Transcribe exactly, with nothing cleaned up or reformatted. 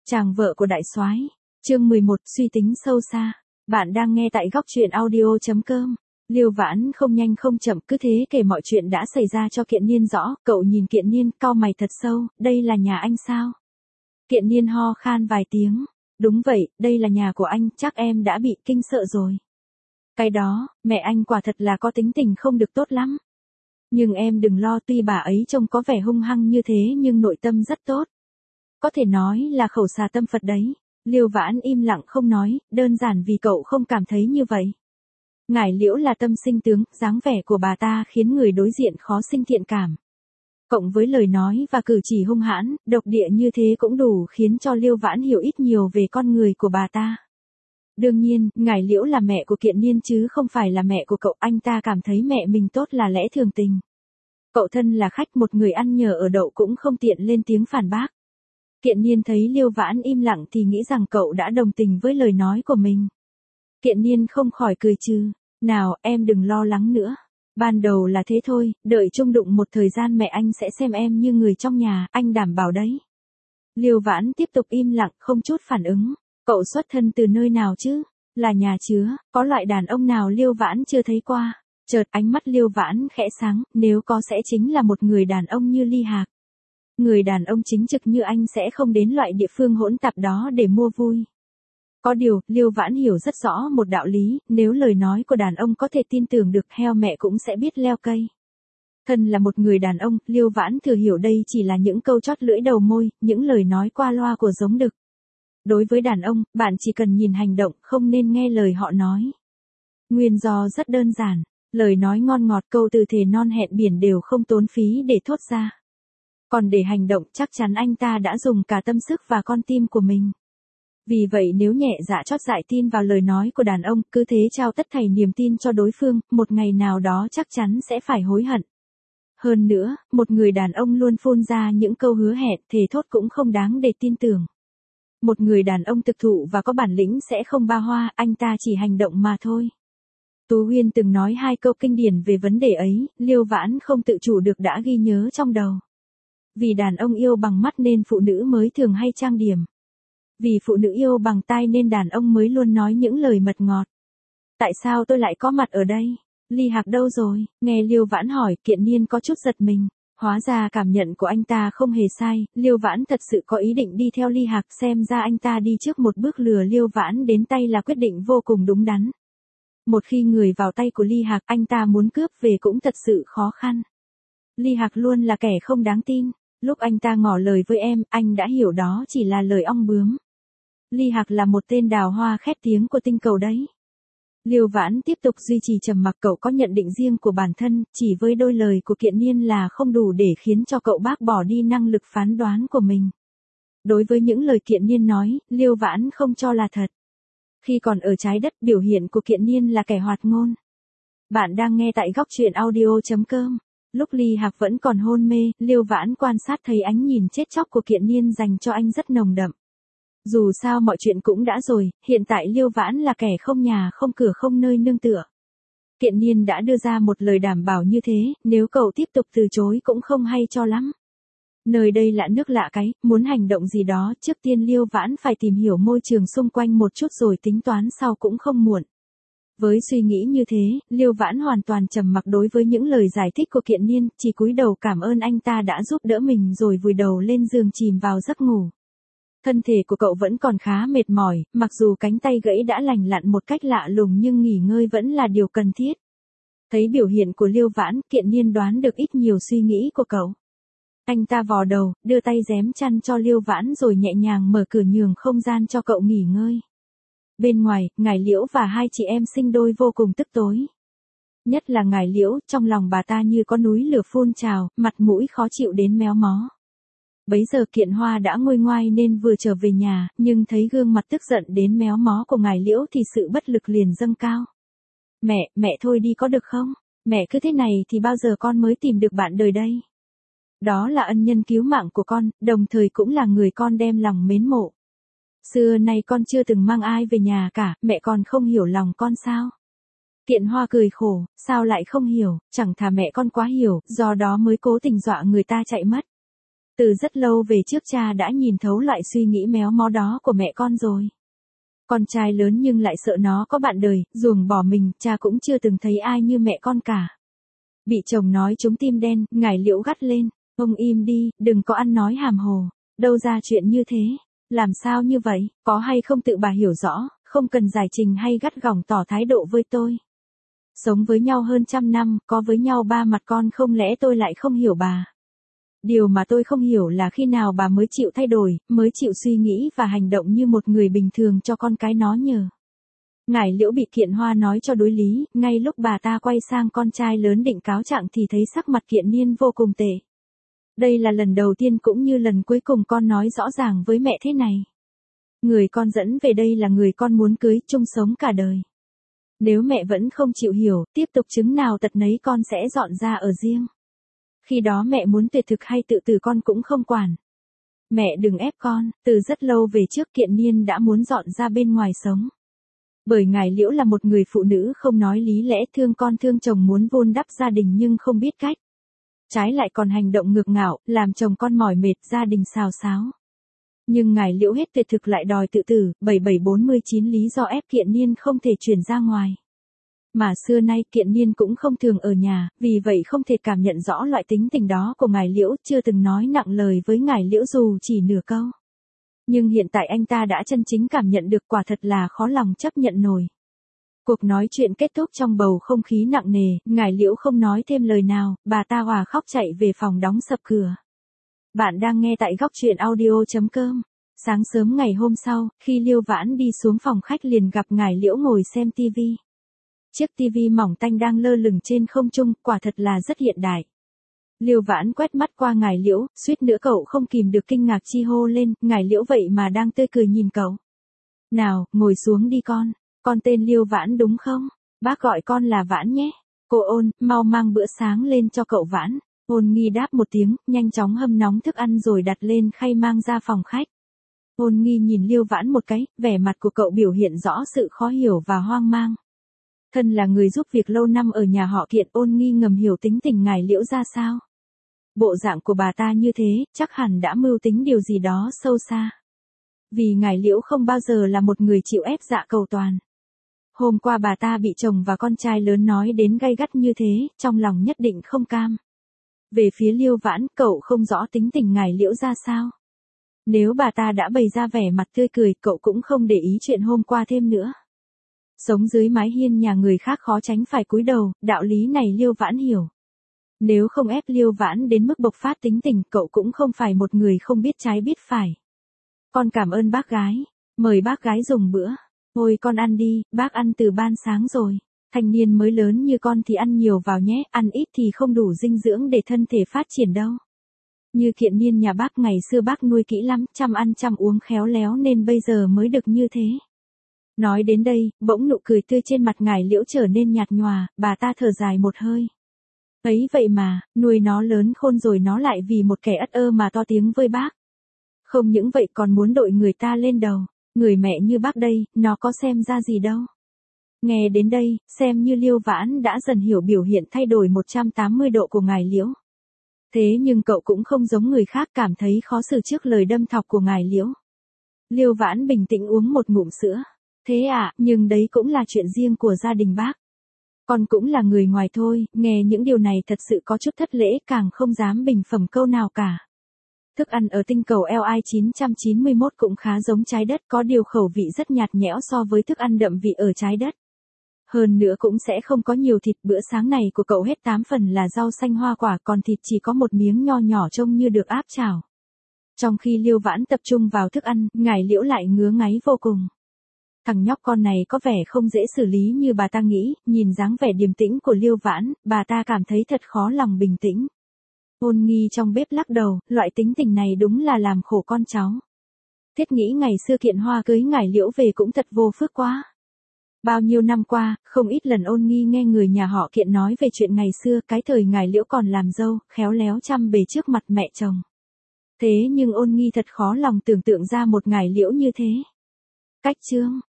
Chàng vợ của đại soái. Chương mười một, suy tính sâu xa. Bạn đang nghe tại góc truyện audio chấm com. Liêu Vãn không nhanh không chậm cứ thế kể mọi chuyện đã xảy ra cho Kiện Niên rõ. Cậu nhìn Kiện Niên cau mày thật sâu, đây là nhà anh sao? Kiện Niên ho khan vài tiếng. Đúng vậy, đây là nhà của anh, chắc em đã bị kinh sợ rồi. Cái đó, mẹ anh quả thật là có tính tình không được tốt lắm. Nhưng em đừng lo, tuy bà ấy trông có vẻ hung hăng như thế nhưng nội tâm rất tốt. Có thể nói là khẩu xà tâm Phật đấy. Liêu Vãn im lặng không nói, đơn giản vì cậu không cảm thấy như vậy. Ngải Liễu là tâm sinh tướng, dáng vẻ của bà ta khiến người đối diện khó sinh thiện cảm. Cộng với lời nói và cử chỉ hung hãn, độc địa như thế cũng đủ khiến cho Liêu Vãn hiểu ít nhiều về con người của bà ta. Đương nhiên, Ngải Liễu là mẹ của Kiện Niên chứ không phải là mẹ của cậu, anh ta cảm thấy mẹ mình tốt là lẽ thường tình. Cậu thân là khách, một người ăn nhờ ở đậu cũng không tiện lên tiếng phản bác. Kiện Niên thấy Liêu Vãn im lặng thì nghĩ rằng cậu đã đồng tình với lời nói của mình. Kiện Niên không khỏi cười trừ, nào em đừng lo lắng nữa. Ban đầu là thế thôi, đợi chung đụng một thời gian mẹ anh sẽ xem em như người trong nhà, anh đảm bảo đấy. Liêu Vãn tiếp tục im lặng không chút phản ứng. Cậu xuất thân từ nơi nào chứ? Là nhà chứa, có loại đàn ông nào Liêu Vãn chưa thấy qua? Chợt ánh mắt Liêu Vãn khẽ sáng, nếu có sẽ chính là một người đàn ông như Ly Hạc. Người đàn ông chính trực như anh sẽ không đến loại địa phương hỗn tạp đó để mua vui. Có điều, Liêu Vãn hiểu rất rõ một đạo lý, nếu lời nói của đàn ông có thể tin tưởng được, heo mẹ cũng sẽ biết leo cây. Thân là một người đàn ông, Liêu Vãn thừa hiểu đây chỉ là những câu chót lưỡi đầu môi, những lời nói qua loa của giống đực. Đối với đàn ông, bạn chỉ cần nhìn hành động, không nên nghe lời họ nói. Nguyên do rất đơn giản, lời nói ngon ngọt, câu từ thề non hẹn biển đều không tốn phí để thốt ra. Còn để hành động, chắc chắn anh ta đã dùng cả tâm sức và con tim của mình. Vì vậy nếu nhẹ dạ chót dại tin vào lời nói của đàn ông, cứ thế trao tất thảy niềm tin cho đối phương, một ngày nào đó chắc chắn sẽ phải hối hận. Hơn nữa, một người đàn ông luôn phun ra những câu hứa hẹn, thề thốt cũng không đáng để tin tưởng. Một người đàn ông thực thụ và có bản lĩnh sẽ không ba hoa, anh ta chỉ hành động mà thôi. Tú Huyên từng nói hai câu kinh điển về vấn đề ấy, Liêu Vãn không tự chủ được đã ghi nhớ trong đầu. Vì đàn ông yêu bằng mắt nên phụ nữ mới thường hay trang điểm. Vì phụ nữ yêu bằng tai nên đàn ông mới luôn nói những lời mật ngọt. Tại sao tôi lại có mặt ở đây? Ly Hạc đâu rồi? Nghe Liêu Vãn hỏi, Kiện Niên có chút giật mình. Hóa ra cảm nhận của anh ta không hề sai, Liêu Vãn thật sự có ý định đi theo Ly Hạc, xem ra anh ta đi trước một bước lừa Liêu Vãn đến tay là quyết định vô cùng đúng đắn. Một khi người vào tay của Ly Hạc, anh ta muốn cướp về cũng thật sự khó khăn. Ly Hạc luôn là kẻ không đáng tin. Lúc anh ta ngỏ lời với em, anh đã hiểu đó chỉ là lời ong bướm. Ly Hạc là một tên đào hoa khét tiếng của tinh cầu đấy. Liêu Vãn tiếp tục duy trì trầm mặc, cậu có nhận định riêng của bản thân, chỉ với đôi lời của Kiện Niên là không đủ để khiến cho cậu bác bỏ đi năng lực phán đoán của mình. Đối với những lời Kiện Niên nói, Liêu Vãn không cho là thật. Khi còn ở trái đất, biểu hiện của Kiện Niên là kẻ hoạt ngôn. Bạn đang nghe tại góc truyện audio chấm com. Lúc Ly Hạc vẫn còn hôn mê, Liêu Vãn quan sát thấy ánh nhìn chết chóc của Kiện Niên dành cho anh rất nồng đậm. Dù sao mọi chuyện cũng đã rồi, hiện tại Liêu Vãn là kẻ không nhà không cửa không nơi nương tựa. Kiện Niên đã đưa ra một lời đảm bảo như thế, nếu cậu tiếp tục từ chối cũng không hay cho lắm. Nơi đây lạ nước lạ cái, muốn hành động gì đó, trước tiên Liêu Vãn phải tìm hiểu môi trường xung quanh một chút rồi tính toán sau cũng không muộn. Với suy nghĩ như thế, Liêu Vãn hoàn toàn trầm mặc đối với những lời giải thích của Kiện Niên, chỉ cúi đầu cảm ơn anh ta đã giúp đỡ mình rồi vùi đầu lên giường chìm vào giấc ngủ. Thân thể của cậu vẫn còn khá mệt mỏi, mặc dù cánh tay gãy đã lành lặn một cách lạ lùng nhưng nghỉ ngơi vẫn là điều cần thiết. Thấy biểu hiện của Liêu Vãn, Kiện Niên đoán được ít nhiều suy nghĩ của cậu. Anh ta vò đầu, đưa tay giém chăn cho Liêu Vãn rồi nhẹ nhàng mở cửa nhường không gian cho cậu nghỉ ngơi. Bên ngoài, Ngải Liễu và hai chị em sinh đôi vô cùng tức tối. Nhất là Ngải Liễu, trong lòng bà ta như có núi lửa phun trào, mặt mũi khó chịu đến méo mó. Bấy giờ Kiện Hoa đã nguôi ngoai nên vừa trở về nhà, nhưng thấy gương mặt tức giận đến méo mó của Ngải Liễu thì sự bất lực liền dâng cao. Mẹ, mẹ thôi đi có được không? Mẹ cứ thế này thì bao giờ con mới tìm được bạn đời đây? Đó là ân nhân cứu mạng của con, đồng thời cũng là người con đem lòng mến mộ. Xưa nay con chưa từng mang ai về nhà cả, mẹ còn không hiểu lòng con sao? Kiện Hoa cười khổ, sao lại không hiểu, chẳng thà mẹ con quá hiểu, do đó mới cố tình dọa người ta chạy mất. Từ rất lâu về trước cha đã nhìn thấu loại suy nghĩ méo mó đó của mẹ con rồi. Con trai lớn nhưng lại sợ nó có bạn đời, ruồng bỏ mình, cha cũng chưa từng thấy ai như mẹ con cả. Bị chồng nói trúng tim đen, Ngải Liễu gắt lên, ông im đi, đừng có ăn nói hàm hồ, đâu ra chuyện như thế, làm sao như vậy, có hay không tự bà hiểu rõ, không cần giải trình hay gắt gỏng tỏ thái độ với tôi. Sống với nhau hơn trăm năm, có với nhau ba mặt con không lẽ tôi lại không hiểu bà. Điều mà tôi không hiểu là khi nào bà mới chịu thay đổi, mới chịu suy nghĩ và hành động như một người bình thường cho con cái nó nhờ. Ngải Liễu bị Kiện Hoa nói cho đối lý, ngay lúc bà ta quay sang con trai lớn định cáo trạng thì thấy sắc mặt Kiện Niên vô cùng tệ. Đây là lần đầu tiên cũng như lần cuối cùng con nói rõ ràng với mẹ thế này. Người con dẫn về đây là người con muốn cưới chung sống cả đời. Nếu mẹ vẫn không chịu hiểu, tiếp tục chứng nào tật nấy con sẽ dọn ra ở riêng. Khi đó mẹ muốn tuyệt thực hay tự tử con cũng không quản. Mẹ đừng ép con, từ rất lâu về trước Kiện Niên đã muốn dọn ra bên ngoài sống. Bởi Ngải Liễu là một người phụ nữ không nói lý lẽ, thương con thương chồng, muốn vun đắp gia đình nhưng không biết cách. Trái lại còn hành động ngược ngạo, làm chồng con mỏi mệt, gia đình xào xáo. Nhưng Ngải Liễu hết tuyệt thực lại đòi tự tử, bảy bảy bốn mươi chín lý do ép Kiện Niên không thể chuyển ra ngoài. Mà xưa nay Kiện Niên cũng không thường ở nhà, vì vậy không thể cảm nhận rõ loại tính tình đó của Ngải Liễu, chưa từng nói nặng lời với Ngải Liễu dù chỉ nửa câu. Nhưng hiện tại anh ta đã chân chính cảm nhận được, quả thật là khó lòng chấp nhận nổi. Cuộc nói chuyện kết thúc trong bầu không khí nặng nề, Ngải Liễu không nói thêm lời nào, bà ta òa khóc chạy về phòng đóng sập cửa. Bạn đang nghe tại góc truyện audio chấm com. Sáng sớm ngày hôm sau, khi Liêu Vãn đi xuống phòng khách liền gặp Ngải Liễu ngồi xem tivi. Chiếc tivi mỏng tanh đang lơ lửng trên không trung, quả thật là rất hiện đại. Liêu Vãn quét mắt qua Ngải Liễu, suýt nữa cậu không kìm được kinh ngạc chi hô lên, Ngải Liễu vậy mà đang tươi cười nhìn cậu. Nào, ngồi xuống đi con, con tên Liêu Vãn đúng không? Bác gọi con là Vãn nhé. Cô Ôn, mau mang bữa sáng lên cho cậu Vãn. Ôn Nghi đáp một tiếng, nhanh chóng hâm nóng thức ăn rồi đặt lên khay mang ra phòng khách. Ôn Nghi nhìn Liêu Vãn một cái, vẻ mặt của cậu biểu hiện rõ sự khó hiểu và hoang mang. Thân là người giúp việc lâu năm ở nhà họ Kiện, Ôn Nghi ngầm hiểu tính tình Ngải Liễu ra sao. Bộ dạng của bà ta như thế, chắc hẳn đã mưu tính điều gì đó sâu xa. Vì Ngải Liễu không bao giờ là một người chịu ép dạ cầu toàn. Hôm qua bà ta bị chồng và con trai lớn nói đến gay gắt như thế, trong lòng nhất định không cam. Về phía Liêu Vãn, cậu không rõ tính tình Ngải Liễu ra sao. Nếu bà ta đã bày ra vẻ mặt tươi cười, cậu cũng không để ý chuyện hôm qua thêm nữa. Sống dưới mái hiên nhà người khác khó tránh phải cúi đầu, đạo lý này Liêu Vãn hiểu. Nếu không ép Liêu Vãn đến mức bộc phát tính tình, cậu cũng không phải một người không biết trái biết phải. Con cảm ơn bác gái, mời bác gái dùng bữa. Ôi con ăn đi, bác ăn từ ban sáng rồi. Thanh niên mới lớn như con thì ăn nhiều vào nhé, ăn ít thì không đủ dinh dưỡng để thân thể phát triển đâu. Như Kiện Niên nhà bác ngày xưa bác nuôi kỹ lắm, chăm ăn chăm uống khéo léo nên bây giờ mới được như thế. Nói đến đây, bỗng nụ cười tươi trên mặt Ngải Liễu trở nên nhạt nhòa, bà ta thở dài một hơi. Ấy vậy mà, nuôi nó lớn khôn rồi nó lại vì một kẻ ất ơ mà to tiếng với bác. Không những vậy còn muốn đội người ta lên đầu, người mẹ như bác đây, nó có xem ra gì đâu. Nghe đến đây, xem như Liêu Vãn đã dần hiểu biểu hiện thay đổi một trăm tám mươi độ của Ngải Liễu. Thế nhưng cậu cũng không giống người khác, cảm thấy khó xử trước lời đâm thọc của Ngải Liễu. Liêu Vãn bình tĩnh uống một ngụm sữa. Thế à, nhưng đấy cũng là chuyện riêng của gia đình bác. Con cũng là người ngoài thôi, nghe những điều này thật sự có chút thất lễ, càng không dám bình phẩm câu nào cả. Thức ăn ở tinh cầu L I chín chín mốt cũng khá giống trái đất, có điều khẩu vị rất nhạt nhẽo so với thức ăn đậm vị ở trái đất. Hơn nữa cũng sẽ không có nhiều thịt, bữa sáng này của cậu hết tám phần là rau xanh hoa quả, còn thịt chỉ có một miếng nho nhỏ trông như được áp chảo. Trong khi Liêu Vãn tập trung vào thức ăn, Ngải Liễu lại ngứa ngáy vô cùng. Thằng nhóc con này có vẻ không dễ xử lý như bà ta nghĩ, nhìn dáng vẻ điềm tĩnh của Liêu Vãn, bà ta cảm thấy thật khó lòng bình tĩnh. Ôn Nghi trong bếp lắc đầu, loại tính tình này đúng là làm khổ con cháu. Thiết nghĩ ngày xưa Kiện Hoa cưới Ngải Liễu về cũng thật vô phước quá. Bao nhiêu năm qua, không ít lần Ôn Nghi nghe người nhà họ Kiện nói về chuyện ngày xưa, cái thời Ngải Liễu còn làm dâu, khéo léo chăm bề trước mặt mẹ chồng. Thế nhưng Ôn Nghi thật khó lòng tưởng tượng ra một Ngải Liễu như thế. Cách chương